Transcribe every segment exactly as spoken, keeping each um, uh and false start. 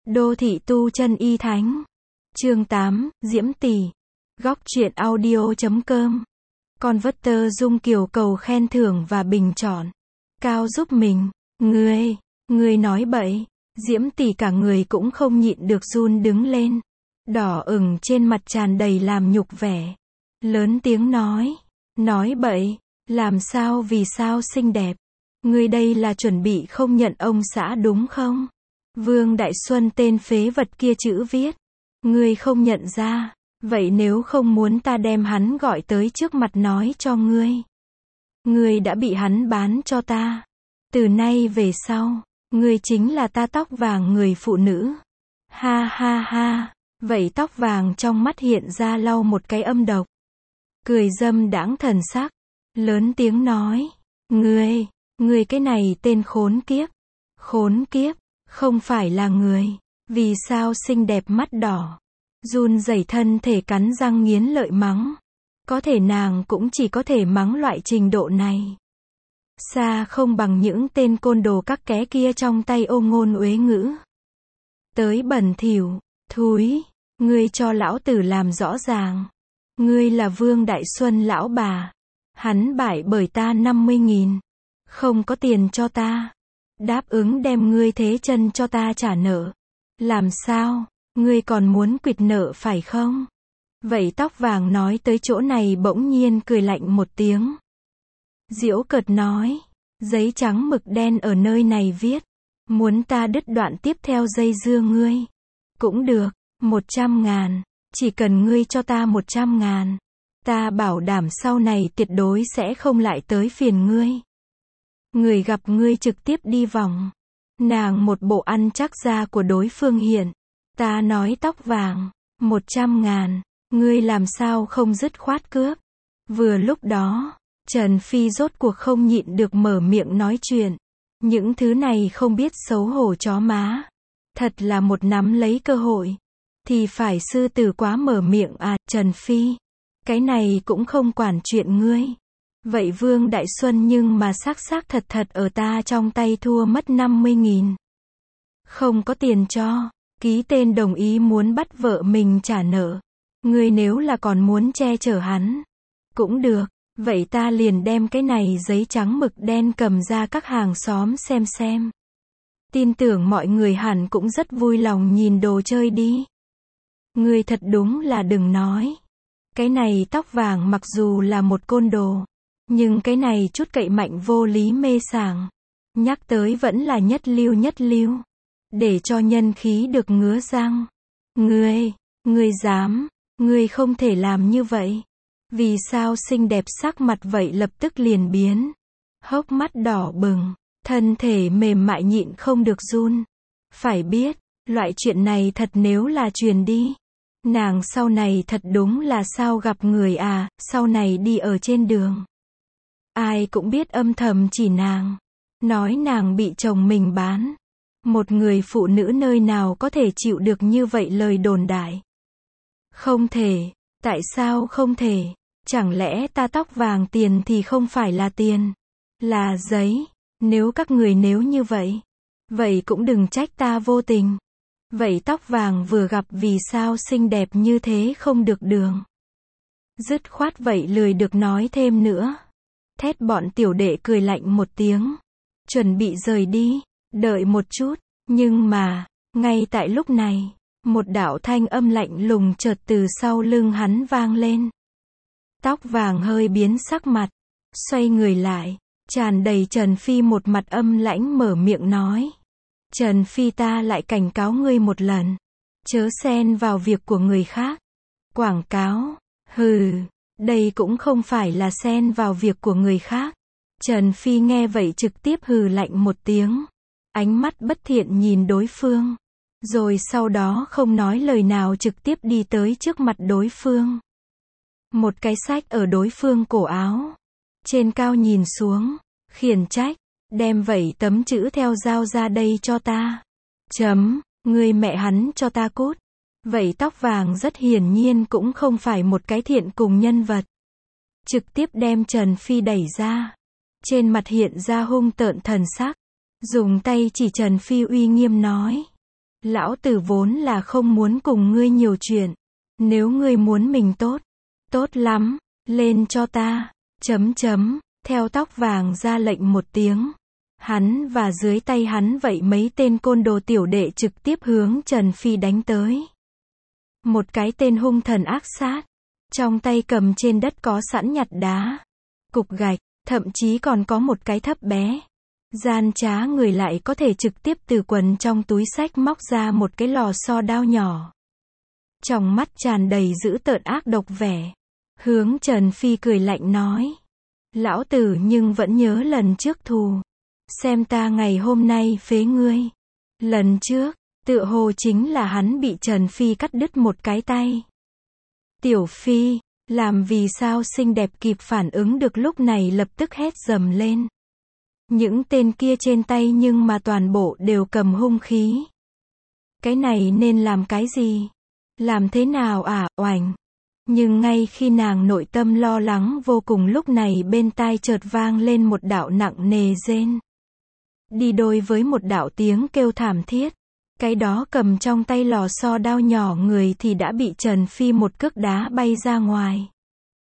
Đô thị tu chân y thánh. Chương tám, Diễm Tỷ. Góc truyện audio chấm com. Converter Dung Kiều cầu khen thưởng và bình chọn. Cao giúp mình. Ngươi, ngươi nói bậy. Diễm Tỷ cả người cũng không nhịn được run đứng lên. Đỏ ửng trên mặt tràn đầy làm nhục vẻ. Lớn tiếng nói. Nói bậy. Làm sao vì sao xinh đẹp. Ngươi đây là chuẩn bị không nhận ông xã đúng không? Vương Đại Xuân tên phế vật kia chữ viết. Ngươi không nhận ra. Vậy nếu không muốn ta đem hắn gọi tới trước mặt nói cho ngươi. Ngươi đã bị hắn bán cho ta. Từ nay về sau, ngươi chính là ta tóc vàng người phụ nữ. Ha ha ha. Vậy tóc vàng trong mắt hiện ra lau một cái âm độc. Cười dâm đãng thần sắc. Lớn tiếng nói. Ngươi, ngươi cái này tên khốn kiếp. Khốn kiếp, không phải là người. Vì sao xinh đẹp mắt đỏ. Run rẩy thân thể cắn răng nghiến lợi mắng. Có thể nàng cũng chỉ có thể mắng loại trình độ này. Xa không bằng những tên côn đồ các ké kia trong tay ôm ngôn uế ngữ. Tới bẩn thỉu, thúi, ngươi cho lão tử làm rõ ràng. Ngươi là Vương Đại Xuân lão bà. Hắn bại bởi ta năm mươi nghìn. Không có tiền cho ta. Đáp ứng đem ngươi thế chân cho ta trả nợ. Làm sao? Ngươi còn muốn quỵt nợ phải không? Vậy tóc vàng nói tới chỗ này bỗng nhiên cười lạnh một tiếng. Diễu cợt nói. Giấy trắng mực đen ở nơi này viết. Muốn ta đứt đoạn tiếp theo dây dưa ngươi. Cũng được. Một trăm ngàn. Chỉ cần ngươi cho ta một trăm ngàn. Ta bảo đảm sau này tuyệt đối sẽ không lại tới phiền ngươi. Người gặp ngươi trực tiếp đi vòng. Nàng một bộ ăn chắc da của đối phương hiện. Ta nói tóc vàng. Một trăm ngàn. Ngươi làm sao không dứt khoát cướp. Vừa lúc đó, Trần Phi rốt cuộc không nhịn được mở miệng nói chuyện. Những thứ này không biết xấu hổ chó má. Thật là một nắm lấy cơ hội. Thì phải sư tử quá mở miệng à, Trần Phi. Cái này cũng không quản chuyện ngươi. Vậy Vương Đại Xuân nhưng mà xác xác thật thật ở ta trong tay thua mất năm mươi nghìn. Không có tiền cho. Ký tên đồng ý muốn bắt vợ mình trả nợ. Ngươi nếu là còn muốn che chở hắn. Cũng được. Vậy ta liền đem cái này giấy trắng mực đen cầm ra các hàng xóm xem xem. Tin tưởng mọi người hẳn cũng rất vui lòng nhìn đồ chơi đi. Ngươi thật đúng là đừng nói. Cái này tóc vàng mặc dù là một côn đồ. Nhưng cái này chút cậy mạnh vô lý mê sảng. Nhắc tới vẫn là nhất lưu nhất lưu. Để cho nhân khí được ngứa răng. Ngươi, ngươi dám, ngươi không thể làm như vậy. Vì sao xinh đẹp sắc mặt vậy lập tức liền biến. Hốc mắt đỏ bừng, thân thể mềm mại nhịn không được run. Phải biết, loại chuyện này thật nếu là truyền đi. Nàng sau này thật đúng là sao gặp người à, sau này đi ở trên đường. Ai cũng biết âm thầm chỉ nàng. Nói nàng bị chồng mình bán. Một người phụ nữ nơi nào có thể chịu được như vậy lời đồn đại. Không thể. Tại sao không thể? Chẳng lẽ ta tóc vàng tiền thì không phải là tiền. Là giấy. Nếu các người nếu như vậy. Vậy cũng đừng trách ta vô tình. Vậy tóc vàng vừa gặp vì sao xinh đẹp như thế không được đường. Dứt khoát vậy lười được nói thêm nữa. Thét bọn tiểu đệ cười lạnh một tiếng. Chuẩn bị rời đi. Đợi một chút. Nhưng mà, ngay tại lúc này, một đạo thanh âm lạnh lùng chợt từ sau lưng hắn vang lên. Tóc vàng hơi biến sắc mặt. Xoay người lại. Tràn đầy Trần Phi một mặt âm lãnh mở miệng nói. Trần Phi ta lại cảnh cáo ngươi một lần. Chớ xen vào việc của người khác. Quảng cáo. Hừ. Đây cũng không phải là xen vào việc của người khác. Trần Phi nghe vậy trực tiếp hừ lạnh một tiếng. Ánh mắt bất thiện nhìn đối phương. Rồi sau đó không nói lời nào trực tiếp đi tới trước mặt đối phương. Một cái xách ở đối phương cổ áo. Trên cao nhìn xuống. Khiển trách. Đem vẩy tấm chữ theo dao ra đây cho ta. Chấm. Ngươi mẹ hắn cho ta cút. Vậy tóc vàng rất hiển nhiên cũng không phải một cái thiện cùng nhân vật. Trực tiếp đem Trần Phi đẩy ra. Trên mặt hiện ra hung tợn thần sắc. Dùng tay chỉ Trần Phi uy nghiêm nói. Lão tử vốn là không muốn cùng ngươi nhiều chuyện. Nếu ngươi muốn mình tốt, tốt lắm, lên cho ta, chấm chấm, theo tóc vàng ra lệnh một tiếng. Hắn và dưới tay hắn vậy mấy tên côn đồ tiểu đệ trực tiếp hướng Trần Phi đánh tới. Một cái tên hung thần ác sát, trong tay cầm trên đất có sẵn nhặt đá, cục gạch, thậm chí còn có một cái thấp bé. Gian trá người lại có thể trực tiếp từ quần trong túi xách móc ra một cái lò xo đao nhỏ. Trong mắt tràn đầy dữ tợn ác độc vẻ. Hướng Trần Phi cười lạnh nói. Lão tử nhưng vẫn nhớ lần trước thù. Xem ta ngày hôm nay phế ngươi. Lần trước, tựa hồ chính là hắn bị Trần Phi cắt đứt một cái tay. Tiểu Phi, làm vì sao xinh đẹp kịp phản ứng được lúc này lập tức hét dầm lên. Những tên kia trên tay nhưng mà toàn bộ đều cầm hung khí. Cái này nên làm cái gì? Làm thế nào à, oành? Nhưng ngay khi nàng nội tâm lo lắng vô cùng lúc này bên tai chợt vang lên một đạo nặng nề rên. Đi đôi với một đạo tiếng kêu thảm thiết. Cái đó cầm trong tay lò xo đao nhỏ người thì đã bị Trần Phi một cước đá bay ra ngoài.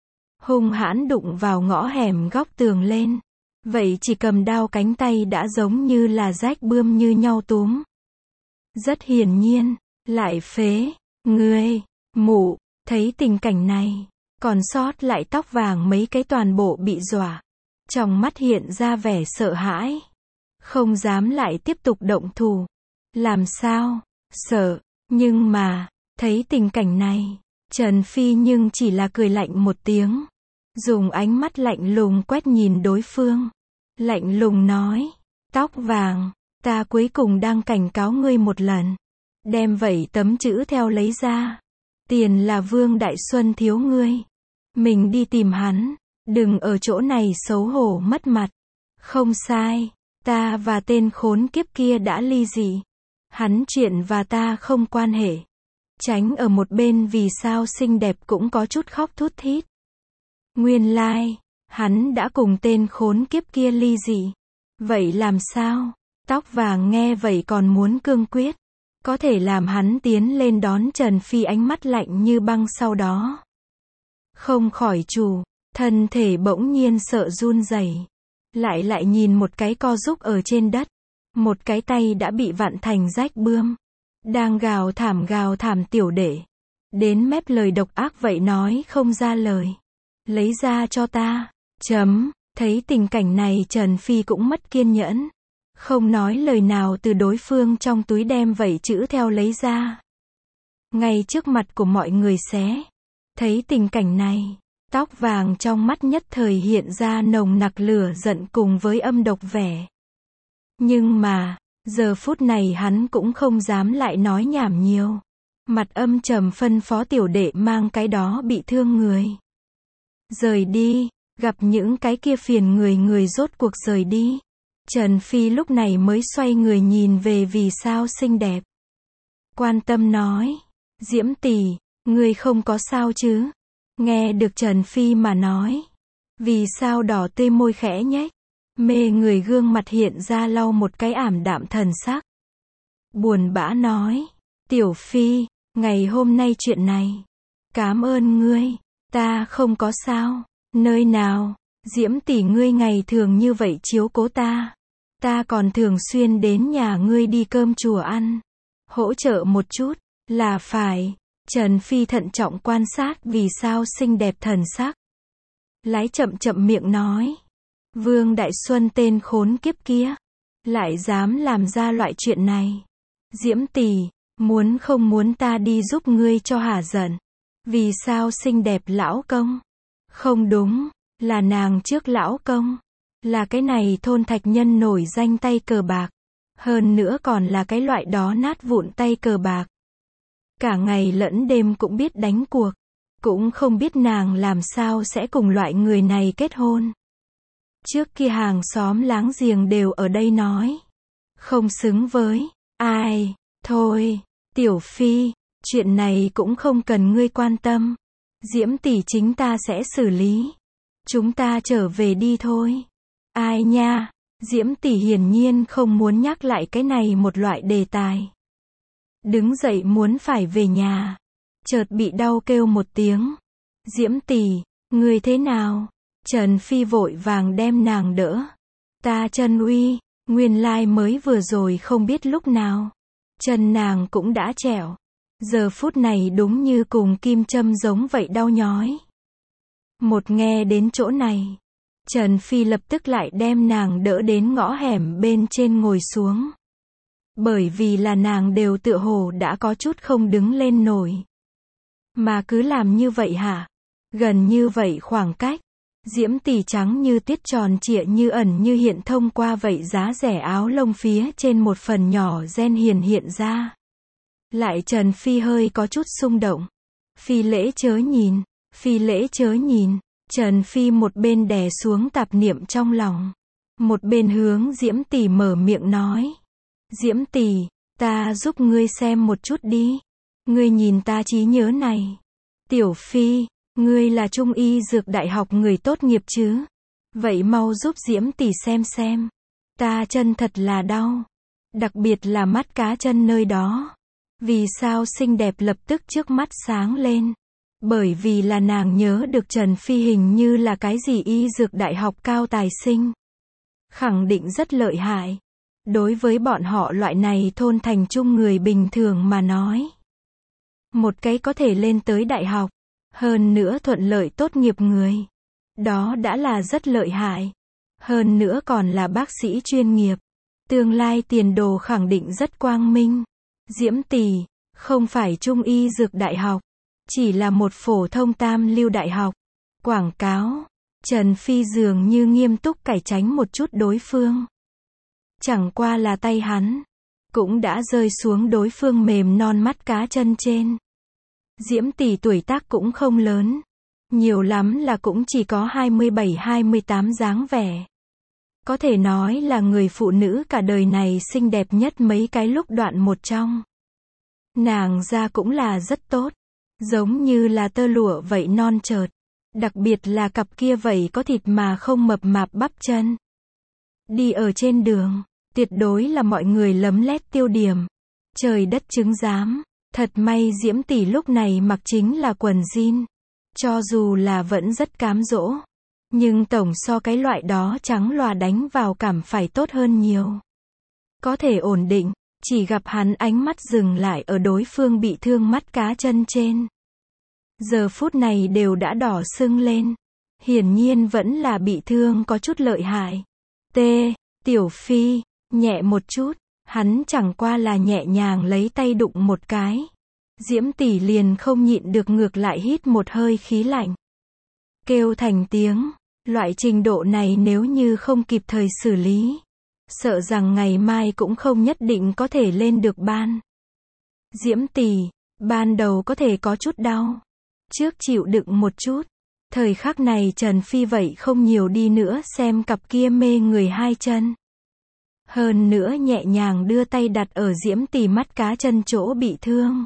Hung hãn đụng vào ngõ hẻm góc tường lên. Vậy chỉ cầm đao cánh tay đã giống như là rách bươm như nhau túm. Rất hiển nhiên, lại phế, ngươi, mụ, thấy tình cảnh này, còn sót lại tóc vàng mấy cái toàn bộ bị dọa. Trong mắt hiện ra vẻ sợ hãi. Không dám lại tiếp tục động thủ. Làm sao? Sợ. Nhưng mà, thấy tình cảnh này, Trần Phi nhưng chỉ là cười lạnh một tiếng. Dùng ánh mắt lạnh lùng quét nhìn đối phương. Lạnh lùng nói. Tóc vàng, ta cuối cùng đang cảnh cáo ngươi một lần. Đem vậy tấm chữ theo lấy ra. Tiền là Vương Đại Xuân thiếu ngươi. Mình đi tìm hắn. Đừng ở chỗ này xấu hổ mất mặt. Không sai. Ta và tên khốn kiếp kia đã ly dị. Hắn chuyện và ta không quan hệ. Tránh ở một bên vì sao xinh đẹp cũng có chút khóc thút thít. Nguyên lai, like, hắn đã cùng tên khốn kiếp kia ly dị. Vậy làm sao? Tóc vàng nghe vậy còn muốn cương quyết. Có thể làm hắn tiến lên đón Trần Phi ánh mắt lạnh như băng sau đó. Không khỏi chủ, thân thể bỗng nhiên sợ run rẩy. Lại lại nhìn một cái co rúc ở trên đất. Một cái tay đã bị vặn thành rách bươm. Đang gào thảm gào thảm tiểu đệ. Đến mép lời độc ác vậy nói không ra lời. Lấy ra cho ta. Chấm. Thấy tình cảnh này Trần Phi cũng mất kiên nhẫn. Không nói lời nào từ đối phương trong túi đem vậy chữ theo lấy ra. Ngay trước mặt của mọi người xé. Thấy tình cảnh này. Tóc vàng trong mắt nhất thời hiện ra nồng nặc lửa giận cùng với âm độc vẻ. Nhưng mà, giờ phút này hắn cũng không dám lại nói nhảm nhiều. Mặt âm trầm phân phó tiểu đệ mang cái đó bị thương người. Rời đi, gặp những cái kia phiền người người rốt cuộc rời đi. Trần Phi lúc này mới xoay người nhìn về vì sao xinh đẹp. Quan tâm nói, Diễm tỷ, ngươi không có sao chứ? Nghe được Trần Phi mà nói. Vì sao đỏ tươi môi khẽ nhếch. Mê người gương mặt hiện ra lau một cái ảm đạm thần sắc. Buồn bã nói. Tiểu Phi, ngày hôm nay chuyện này. Cảm ơn ngươi. Ta không có sao. Nơi nào, Diễm tỷ ngươi ngày thường như vậy chiếu cố ta. Ta còn thường xuyên đến nhà ngươi đi cơm chùa ăn. Hỗ trợ một chút, là phải. Trần Phi thận trọng quan sát vì sao xinh đẹp thần sắc. Lái chậm chậm miệng nói. Vương Đại Xuân tên khốn kiếp kia. Lại dám làm ra loại chuyện này. Diễm tỷ, muốn không muốn ta đi giúp ngươi cho hả giận. Vì sao xinh đẹp lão công? Không đúng, là nàng trước lão công. Là cái này thôn thạch nhân nổi danh tay cờ bạc. Hơn nữa còn là cái loại đó nát vụn tay cờ bạc. Cả ngày lẫn đêm cũng biết đánh cuộc. Cũng không biết nàng làm sao sẽ cùng loại người này kết hôn. Trước kia hàng xóm láng giềng đều ở đây nói. Không xứng với ai. Thôi, Tiểu Phi, chuyện này cũng không cần ngươi quan tâm. Diễm tỷ chính ta sẽ xử lý. Chúng ta trở về đi thôi. Ai nha, Diễm tỷ hiển nhiên không muốn nhắc lại cái này một loại đề tài. đứng dậy muốn phải về nhà. Chợt bị đau kêu một tiếng. Diễm tỷ, người thế nào? Trần Phi vội vàng đem nàng đỡ. Ta chân uy, nguyên lai mới vừa rồi không biết lúc nào. Chân nàng cũng đã trẹo. Giờ phút này đúng như cùng kim châm giống vậy đau nhói. Một nghe đến chỗ này, Trần Phi lập tức lại đem nàng đỡ đến ngõ hẻm bên trên ngồi xuống. Bởi vì là nàng đều tựa hồ đã có chút không đứng lên nổi. Mà cứ làm như vậy hả? Gần như vậy khoảng cách. Diễm tỷ trắng như tiết tròn trịa như ẩn như hiện thông qua vậy giá rẻ áo lông phía trên một phần nhỏ gen hiền hiện ra. Lại Trần Phi hơi có chút xung động. Phi lễ chớ nhìn, Phi lễ chớ nhìn. Trần Phi một bên đè xuống tạp niệm trong lòng. Một bên hướng Diễm tỷ mở miệng nói. Diễm tỷ, ta giúp ngươi xem một chút đi. Ngươi nhìn ta trí nhớ này. Tiểu Phi, ngươi là trung y dược đại học người tốt nghiệp chứ? Vậy mau giúp Diễm tỷ xem xem. Ta chân thật là đau. Đặc biệt là mắt cá chân nơi đó. Vì sao xinh đẹp lập tức trước mắt sáng lên? Bởi vì là nàng nhớ được Trần Phi hình như là cái gì y dược đại học cao tài sinh. Khẳng định rất lợi hại. Đối với bọn họ loại này thôn thành trung người bình thường mà nói. Một cái có thể lên tới đại học. Hơn nữa thuận lợi tốt nghiệp người. Đó đã là rất lợi hại. Hơn nữa còn là bác sĩ chuyên nghiệp. Tương lai tiền đồ khẳng định rất quang minh. Diễm tỷ, không phải trung y dược đại học. Chỉ là một phổ thông tam lưu đại học. Quảng cáo. Trần Phi dường như nghiêm túc cải tránh một chút đối phương. Chẳng qua là tay hắn. Cũng đã rơi xuống đối phương mềm non mắt cá chân trên. Diễm tỷ tuổi tác cũng không lớn. Nhiều lắm là cũng chỉ có hai mươi bảy hai mươi tám dáng vẻ. Có thể nói là người phụ nữ cả đời này xinh đẹp nhất mấy cái lúc đoạn một trong. Nàng da cũng là rất tốt. Giống như là tơ lụa vậy non chợt. Đặc biệt là cặp kia vậy có thịt mà không mập mạp bắp chân. Đi ở trên đường, tuyệt đối là mọi người lấm lét tiêu điểm. Trời đất chứng giám. Thật may Diễm tỷ lúc này mặc chính là quần jean. Cho dù là vẫn rất cám dỗ. Nhưng tổng so cái loại đó trắng lòa đánh vào cảm phải tốt hơn nhiều. Có thể ổn định. Chỉ gặp hắn ánh mắt dừng lại ở đối phương bị thương mắt cá chân trên. Giờ phút này đều đã đỏ sưng lên. Hiển nhiên vẫn là bị thương có chút lợi hại. T. Tiểu Phi, nhẹ một chút. Hắn chẳng qua là nhẹ nhàng lấy tay đụng một cái. Diễm tỷ liền không nhịn được ngược lại hít một hơi khí lạnh. Kêu thành tiếng. Loại trình độ này nếu như không kịp thời xử lý. Sợ rằng ngày mai cũng không nhất định có thể lên được ban. Diễm tỷ, ban đầu có thể có chút đau. Trước chịu đựng một chút. Thời khắc này Trần Phi vậy không nhiều đi nữa xem cặp kia mê người hai chân. Hơn nữa nhẹ nhàng đưa tay đặt ở Diễm tỷ mắt cá chân chỗ bị thương.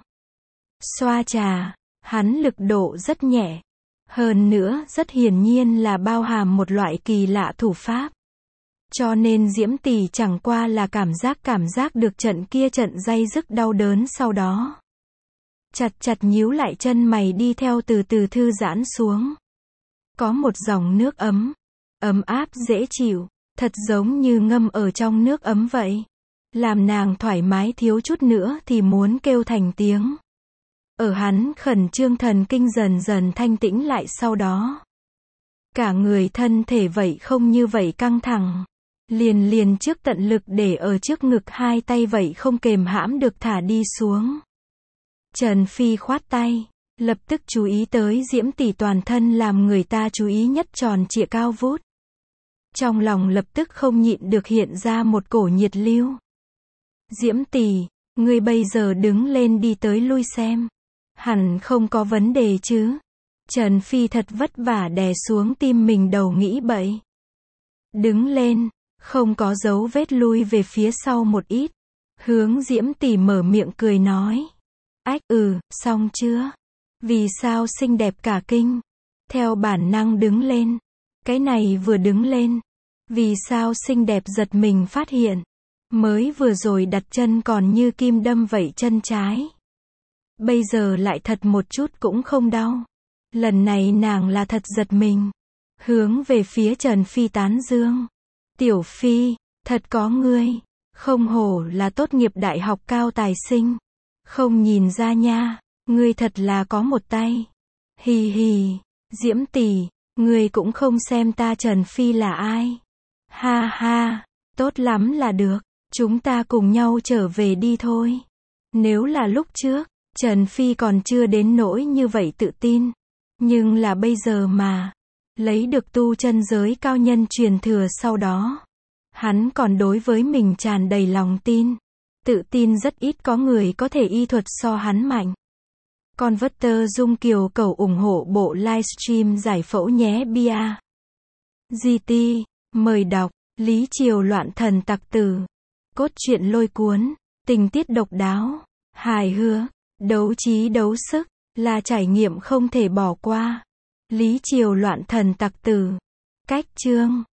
Xoa trà, hắn lực độ rất nhẹ. Hơn nữa rất hiển nhiên là bao hàm một loại kỳ lạ thủ pháp. Cho nên Diễm tỷ chẳng qua là cảm giác cảm giác được trận kia trận day dứt đau đớn sau đó. Chặt chặt nhíu lại chân mày đi theo từ từ thư giãn xuống. Có một dòng nước ấm. Ấm áp dễ chịu. Thật giống như ngâm ở trong nước ấm vậy. Làm nàng thoải mái thiếu chút nữa thì muốn kêu thành tiếng. Ở hắn khẩn trương thần kinh dần dần thanh tĩnh lại sau đó. Cả người thân thể vậy không như vậy căng thẳng. Liền liền trước tận lực để ở trước ngực hai tay vậy không kềm hãm được thả đi xuống. Trần Phi khoát tay. Lập tức chú ý tới Diễm tỷ toàn thân làm người ta chú ý nhất tròn trịa cao vút. Trong lòng lập tức không nhịn được hiện ra một cổ nhiệt lưu. Diễm tỷ, ngươi bây giờ đứng lên đi tới lui xem. Hẳn không có vấn đề chứ. Trần Phi thật vất vả đè xuống tim mình đầu nghĩ bậy. Đứng lên, không có dấu vết lui về phía sau một ít. Hướng Diễm tỷ mở miệng cười nói. Ách ừ, xong chưa? Vì sao xinh đẹp cả kinh? Theo bản năng đứng lên. Cái này vừa đứng lên. Vì sao xinh đẹp giật mình phát hiện. Mới vừa rồi đặt chân còn như kim đâm vậy chân trái. Bây giờ lại thật một chút cũng không đau. Lần này nàng là thật giật mình. Hướng về phía Trần Phi tán dương. Tiểu Phi, thật có ngươi. Không hổ là tốt nghiệp đại học cao tài sinh. Không nhìn ra nha, ngươi thật là có một tay. Hì hì, Diễm tỷ, ngươi cũng không xem ta Trần Phi là ai. Ha ha, tốt lắm là được, chúng ta cùng nhau trở về đi thôi. Nếu là lúc trước, Trần Phi còn chưa đến nỗi như vậy tự tin. Nhưng là bây giờ mà, lấy được tu chân giới cao nhân truyền thừa sau đó. Hắn còn đối với mình tràn đầy lòng tin. Tự tin rất ít có người có thể y thuật so hắn mạnh. Converter Dung Kiều cầu ủng hộ bộ livestream giải phẫu nhé bia. giê tê, mời đọc, Lý Triều loạn thần tặc tử. Cốt truyện lôi cuốn, tình tiết độc đáo, hài hước, đấu trí đấu sức, là trải nghiệm không thể bỏ qua. Lý Triều loạn thần tặc tử. Cách chương